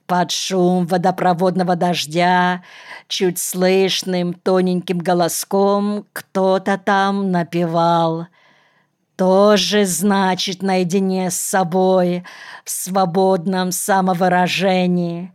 Под шум водопроводного дождя чуть слышным тоненьким голоском кто-то там напевал. Тоже, значит, наедине с собой, в свободном самовыражении.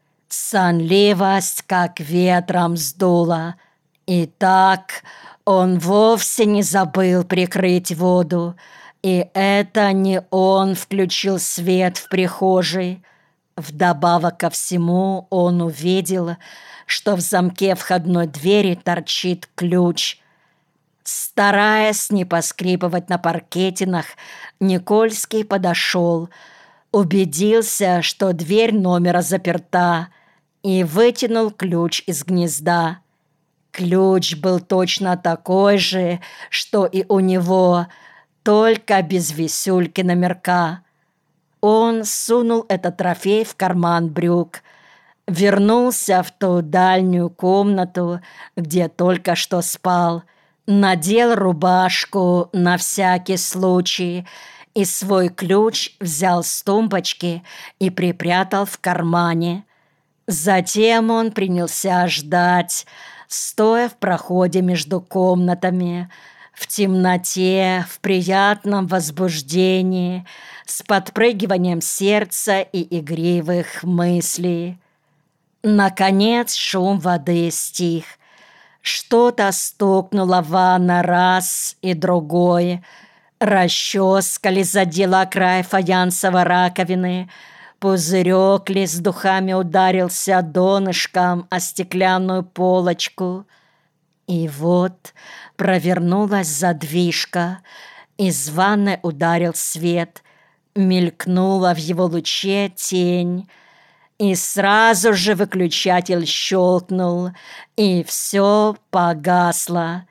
Сонливость как ветром сдула. И так он вовсе не забыл прикрыть воду. И это не он включил свет в прихожей. Вдобавок ко всему он увидел, что в замке входной двери торчит ключ. Стараясь не поскрипывать на паркетинах, Никольский подошел, убедился, что дверь номера заперта, и вытянул ключ из гнезда. Ключ был точно такой же, что и у него, только без висюльки номерка. Он сунул этот трофей в карман брюк, вернулся в ту дальнюю комнату, где только что спал, надел рубашку на всякий случай и свой ключ взял с тумбочки и припрятал в кармане. Затем он принялся ждать, стоя в проходе между комнатами, в темноте, в приятном возбуждении, с подпрыгиванием сердца и игривых мыслей. Наконец шум воды стих. Что-то стукнуло в ванной раз и другой. Расческа ли задела край фаянсовой раковины, пузырек ли с духами ударился донышком о стеклянную полочку. И вот провернулась задвижка, из ванной ударил свет, мелькнула в его луче тень, и сразу же выключатель щелкнул, и все погасло.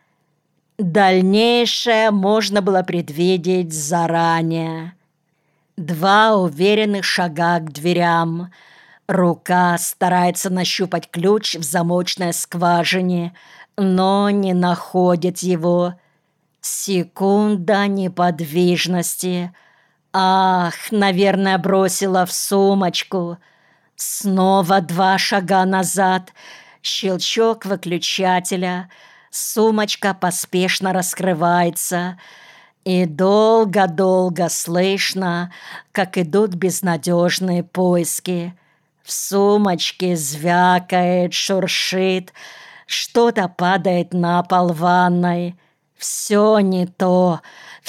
Дальнейшее можно было предвидеть заранее. 2 уверенных шага к дверям. Рука старается нащупать ключ в замочной скважине, но не находит его. Секунда неподвижности. Ах, наверное, бросила в сумочку. Снова 2 шага назад. Щелчок выключателя. Сумочка поспешно раскрывается. И долго-долго слышно, как идут безнадежные поиски. В сумочке звякает, шуршит, что-то падает на пол ванной. Все не то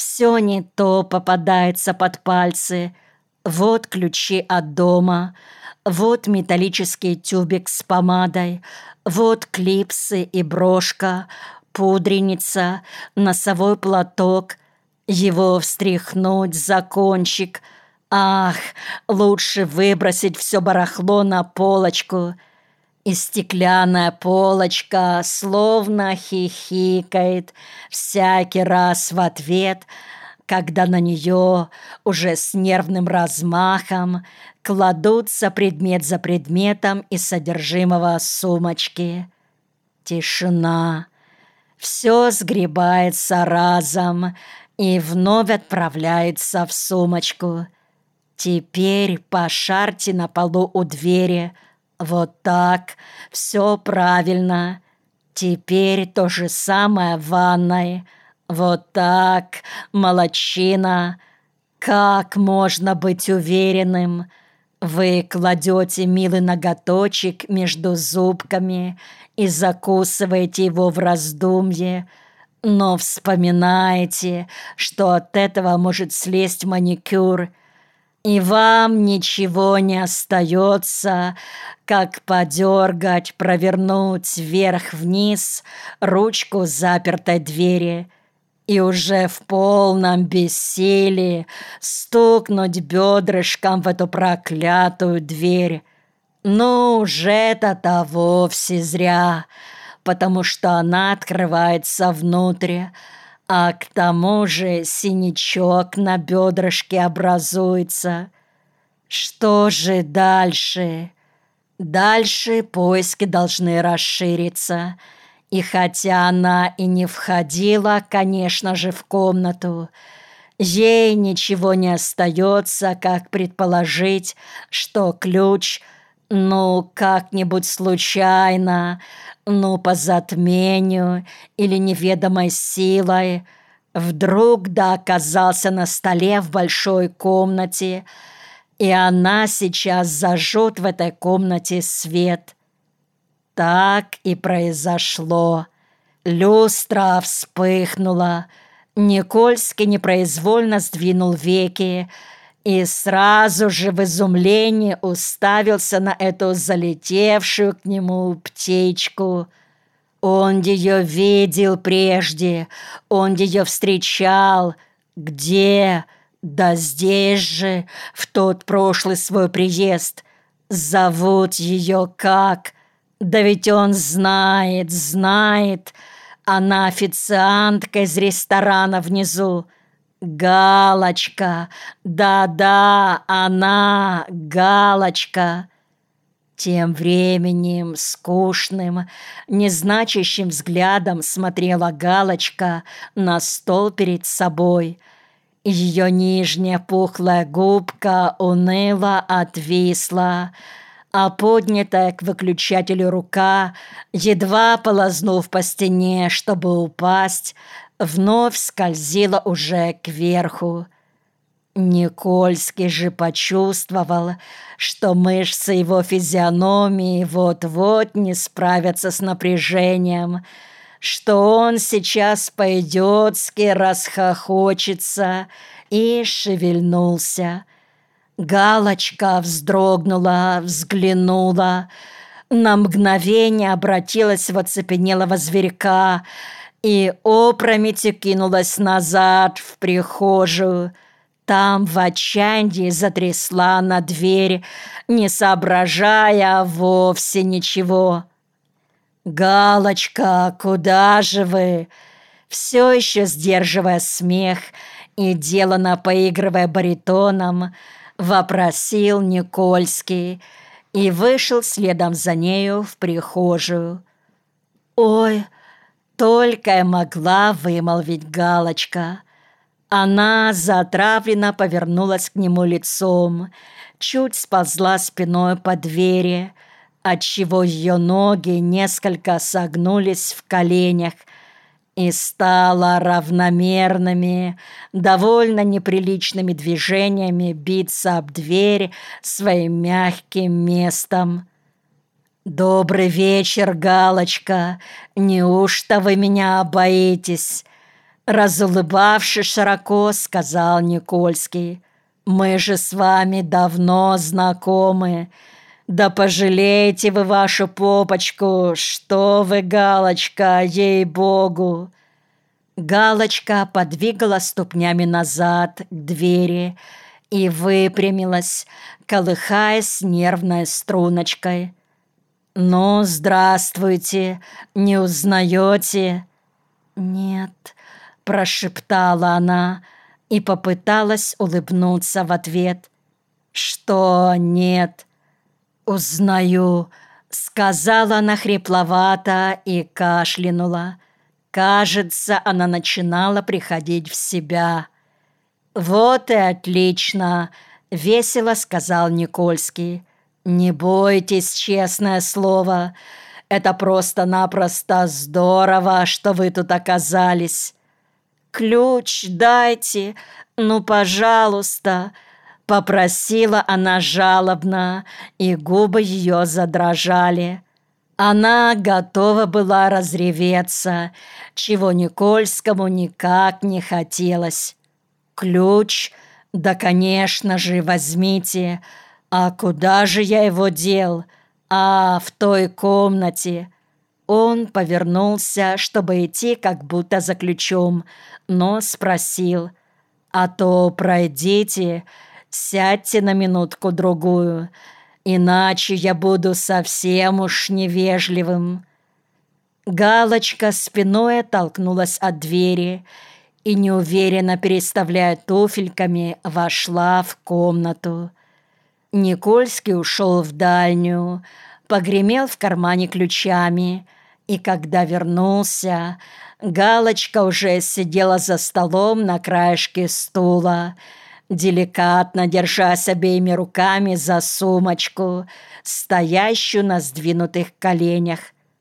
попадается под пальцы. Вот ключи от дома, вот металлический тюбик с помадой, вот клипсы и брошка, пудреница, носовой платок. Его встряхнуть за кончик. Ах, лучше выбросить все барахло на полочку. И стеклянная полочка словно хихикает всякий раз в ответ, когда на нее уже с нервным размахом кладутся предмет за предметом из содержимого сумочки. Тишина. Все сгребается разом и вновь отправляется в сумочку. Теперь пошарьте на полу у двери. Вот так, все правильно. Теперь то же самое в ванной. Вот так, молодчина. Как можно быть уверенным? Вы кладете милый ноготочек между зубками и закусываете его в раздумье, но вспоминаете, что от этого может слезть маникюр, и вам ничего не остается, как подергать, провернуть вверх-вниз ручку запертой двери и уже в полном бессилии стукнуть бедрышком в эту проклятую дверь. Ну, уже это-то вовсе зря, потому что она открывается внутрь, а к тому же синячок на бедрышке образуется. Что же дальше? Дальше поиски должны расшириться. И хотя она и не входила, конечно же, в комнату, ей ничего не остается, как предположить, что ключ, Ну, как-нибудь случайно, ну, по затмению или неведомой силой, вдруг да оказался на столе в большой комнате, и она сейчас зажжет в этой комнате свет. Так и произошло. Люстра вспыхнула. Никольский непроизвольно сдвинул веки и сразу же в изумлении уставился на эту залетевшую к нему птичку. Он ее видел прежде, он ее встречал. Где? Да здесь же, в тот прошлый свой приезд. Зовут ее как? Да ведь он знает. Она официантка из ресторана внизу. Галочка. Да-да, она, Галочка. Тем временем скучным, незначащим взглядом смотрела Галочка на стол перед собой. Ее нижняя пухлая губка уныло отвисла, а поднятая к выключателю рука, едва полознув по стене, чтобы упасть, вновь скользила уже кверху. Никольский же почувствовал, что мышцы его физиономии вот-вот не справятся с напряжением, что он сейчас по-идиотски расхохочется, и шевельнулся. Галочка вздрогнула, взглянула, на мгновение обратилась в оцепенелого зверька и опрометью кинулась назад в прихожую. Там в отчаянии затрясла на дверь, не соображая вовсе ничего. «Галочка, куда же вы?» Все еще сдерживая смех и делано поигрывая баритоном, вопросил Никольский и вышел следом за нею в прихожую. «Ой!» — только и могла вымолвить Галочка. Она затравленно повернулась к нему лицом, чуть сползла спиной по двери, отчего ее ноги несколько согнулись в коленях, и стала равномерными, довольно неприличными движениями биться об дверь своим мягким местом. «Добрый вечер, Галочка! Неужто вы меня боитесь?» Разулыбавшись широко, сказал Никольский. «Мы же с вами давно знакомы. Да пожалейте вы вашу попочку, что вы, Галочка, ей-богу!» Галочка подвигала ступнями назад к двери и выпрямилась, колыхаясь нервной струночкой. «Ну, здравствуйте, не узнаете?» «Нет», — прошептала она и попыталась улыбнуться в ответ. «Что нет?» «Узнаю», — сказала она хрипловато и кашлянула. Кажется, она начинала приходить в себя. «Вот и отлично», — весело сказал Никольский. «Не бойтесь, честное слово. Это просто-напросто здорово, что вы тут оказались. Ключ дайте, ну, пожалуйста», — попросила она жалобно, и губы ее задрожали. Она готова была разреветься, чего Никольскому никак не хотелось. «Ключ? Да, конечно же, возьмите. А куда же я его дел? А, в той комнате». Он повернулся, чтобы идти как будто за ключом, но спросил: «А то пройдите, сядьте на минутку-другую, иначе я буду совсем уж невежливым». Галочка спиной оттолкнулась от двери и, неуверенно переставляя туфельками, вошла в комнату. Никольский ушел в дальнюю, погремел в кармане ключами, и когда вернулся, Галочка уже сидела за столом на краешке стула, деликатно держась обеими руками за сумочку, стоящую на сдвинутых коленях.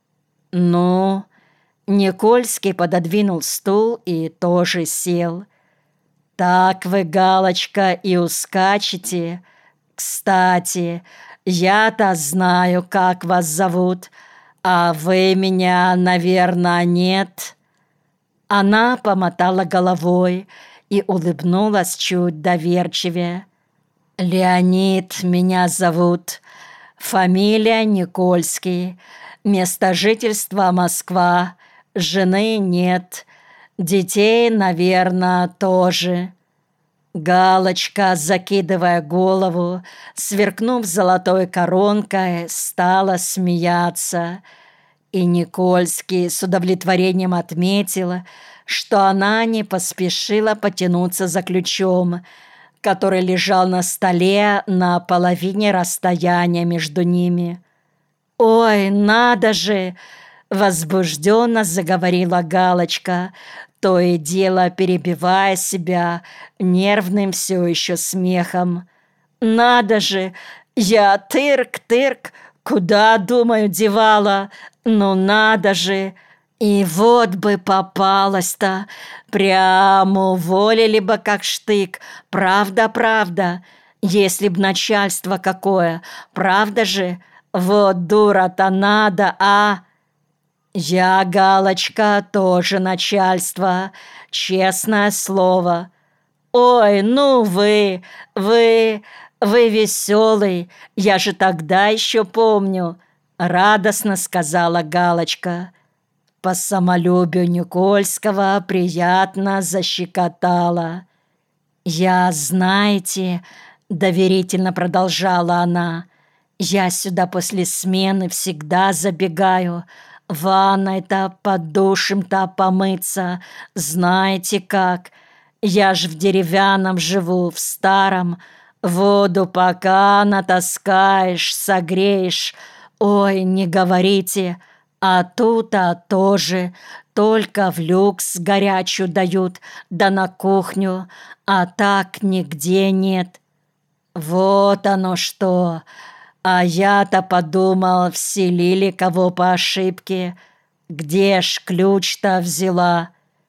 «Ну?» Никольский пододвинул стул и тоже сел. «Так вы, Галочка, и ускачете. Кстати, я-то знаю, как вас зовут, а вы меня, наверное, нет». Она помотала головой и улыбнулась чуть доверчивее. «Леонид меня зовут, фамилия Никольский, место жительства Москва, жены нет, детей, наверное, тоже». Галочка, закидывая голову, сверкнув золотой коронкой, стала смеяться. И Никольский с удовлетворением отметил, что она не поспешила потянуться за ключом, который лежал на столе на половине расстояния между ними. «Ой, надо же!» — возбужденно заговорила Галочка, то и дело перебивая себя нервным все еще смехом. «Надо же! Я тырк-тырк, куда, думаю, девала? Ну надо же! И вот бы попалась-то, прямо уволили бы как штык, правда, если б начальство какое, правда же? Вот дура-то надо, а?» «Я, Галочка, тоже начальство, честное слово». «Ой, ну вы веселый, я же тогда еще помню», — радостно сказала Галочка. По самолюбию Никольского приятно защекотала. «Я, знаете, — доверительно продолжала она, — я сюда после смены всегда забегаю, ванной-то, под душем-то помыться, знаете как. Я ж в деревянном живу, в старом, воду пока натаскаешь, согреешь, ой, не говорите, а тут-то тоже, только в люкс горячую дают, да на кухню, а так нигде нет». «Вот оно что! А я-то подумал, вселили кого по ошибке. Где ж ключ-то взяла?»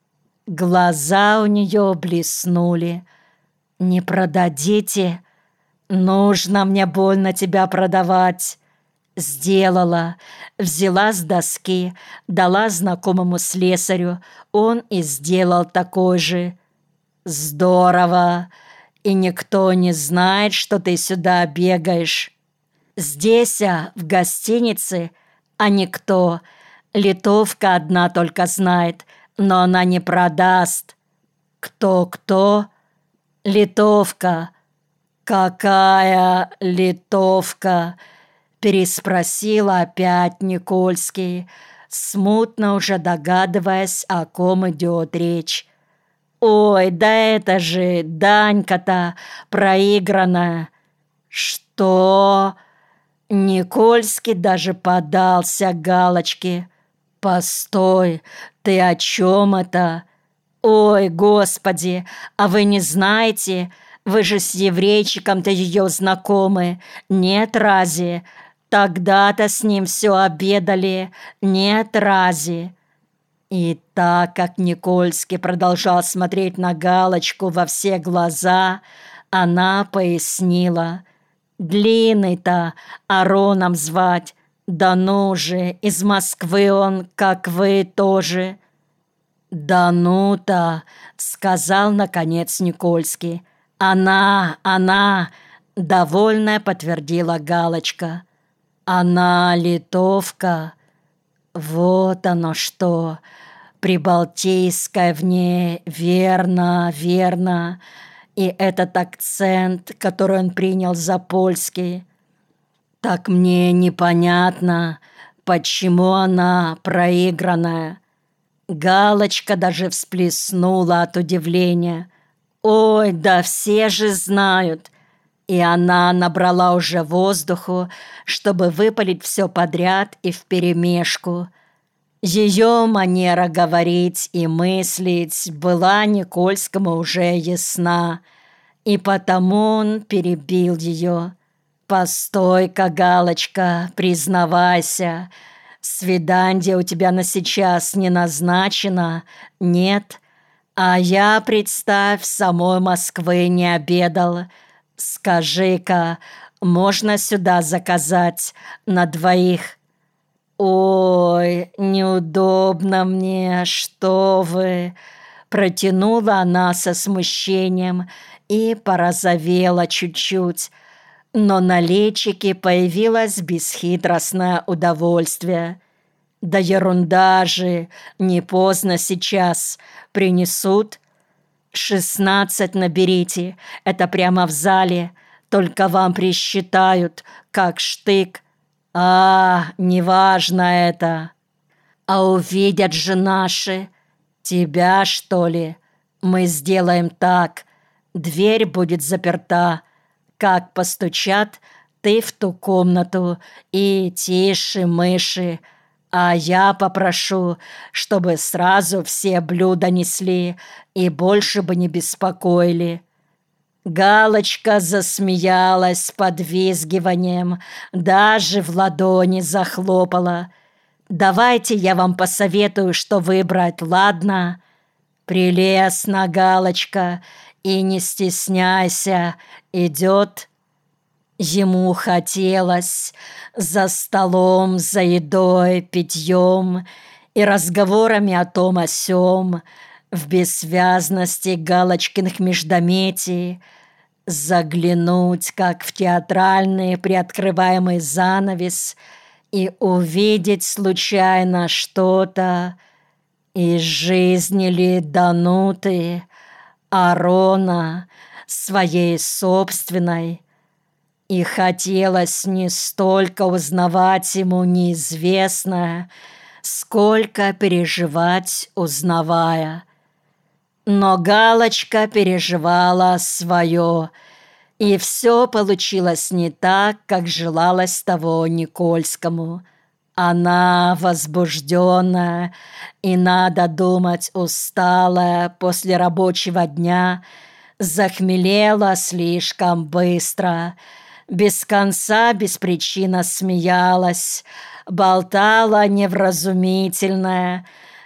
Глаза у нее блеснули. «Не продадите? Нужно мне больно тебя продавать». Сделала, взяла с доски, дала знакомому слесарю, он и сделал такой же. «Здорово! И никто не знает, что ты сюда бегаешь?» «Здесь, в гостинице, а никто. Литовка одна только знает, но она не продаст». «Кто?» «Литовка». «Какая литовка?» Переспросила опять Никольский, смутно уже догадываясь, о ком идет речь. «Ой, да это же Данька-то проигранная». «Что?» Никольский даже подался к Галочке. «Постой, ты о чем это?» «Ой, господи, а вы не знаете? Вы же с еврейчиком-то ее знакомы. Нет, разве? Тогда-то с ним все обедали. Нет, разве?» И так как Никольский продолжал смотреть на Галочку во все глаза, она пояснила. «Длинный-то Ароном звать. Да ну же, из Москвы он, как вы, тоже». «Да ну-то», — сказал наконец Никольский. «Она», — довольная подтвердила Галочка. «Она литовка». «Вот оно что! Прибалтийская в ней, верно. И этот акцент, который он принял за польский. Так мне непонятно, почему она проигранная». Галочка даже всплеснула от удивления. «Ой, да все же знают!» И она набрала уже воздуху, чтобы выпалить все подряд и вперемешку. Ее манера говорить и мыслить была Никольскому уже ясна, и потому он перебил ее. «Постой-ка, Галочка, признавайся, свиданье у тебя на сейчас не назначено, нет? А я, представь, самой Москвы не обедал. Скажи-ка, можно сюда заказать на двоих?» «Ой, неудобно мне, что вы!» Протянула она со смущением и порозовела чуть-чуть, но на личике появилось бесхитростное удовольствие. «Да ерунда же, не поздно сейчас, принесут?» 16 наберите, это прямо в зале, только вам присчитают, как штык. Неважно это. А увидят же наши. Тебя, что ли? Мы сделаем так. Дверь будет заперта. Как постучат, ты в ту комнату и тише мыши. А я попрошу, чтобы сразу все блюда несли и больше бы не беспокоили». Галочка засмеялась с подвизгиванием, даже в ладони захлопала. «Давайте я вам посоветую, что выбрать, ладно?» «Прелестно, Галочка, и не стесняйся, идет». Ему хотелось за столом, за едой, питьем и разговорами о том о сём, в бессвязности Галочкиных междометий, заглянуть, как в театральный приоткрываемый занавес, и увидеть случайно что-то из жизни ли Дануты, Арона, своей собственной. И хотелось не столько узнавать ему неизвестное, сколько переживать, узнавая. Но Галочка переживала свое, и все получилось не так, как желалось того Никольскому. Она возбужденная и, надо думать, усталая после рабочего дня, захмелела слишком быстро, без конца, без причины смеялась, болтала невразумительная,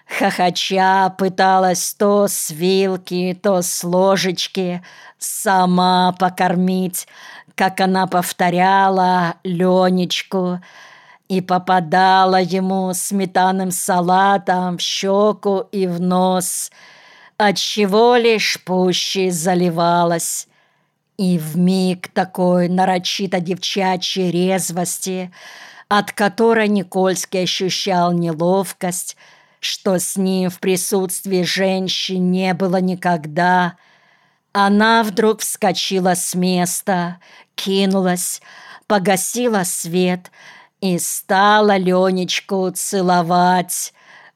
хохоча пыталась то с вилки, то с ложечки сама покормить, как она повторяла Ленечку, и попадала ему сметанным салатом в щеку и в нос, отчего лишь пуще заливалась. И вмиг такой нарочито девчачьей резвости, от которой Никольский ощущал неловкость, что с ним в присутствии женщин не было никогда, она вдруг вскочила с места, кинулась, погасила свет и стала Ленечку целовать.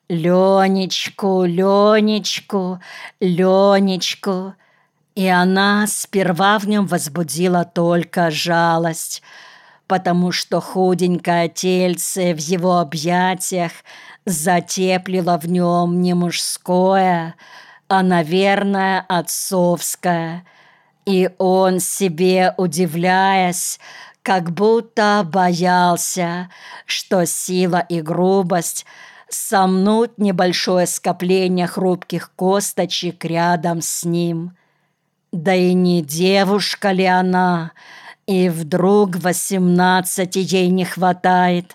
Ленечку, Ленечку, Ленечку. И она сперва в нем возбудила только жалость, потому что худенькое тельце в его объятиях затеплило в нем не мужское, а, наверное, отцовское. И он, себе удивляясь, как будто боялся, что сила и грубость сомнут небольшое скопление хрупких косточек рядом с ним. Да и не девушка ли она, и вдруг 18 ей не хватает.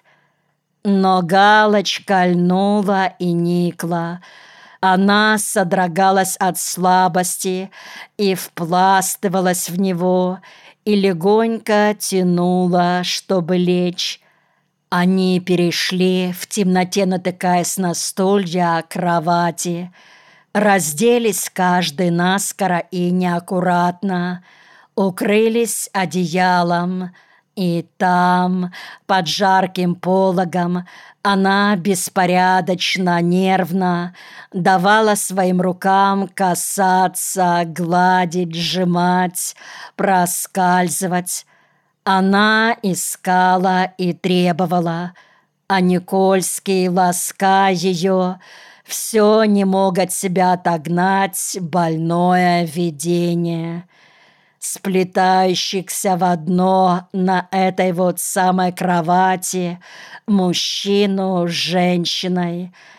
Но Галочка льнула и никла. Она содрогалась от слабости и впластывалась в него, и легонько тянула, чтобы лечь. Они перешли, в темноте натыкаясь на стулья кровати, разделись каждый наскоро и неаккуратно, укрылись одеялом, и там, под жарким пологом, она беспорядочно, нервно давала своим рукам касаться, гладить, сжимать, проскальзывать. Она искала и требовала, а Никольский, лаская ее, все не мог от себя отогнать больное видение. сплетающихся в одно на этой вот самой кровати, мужчину с женщиной,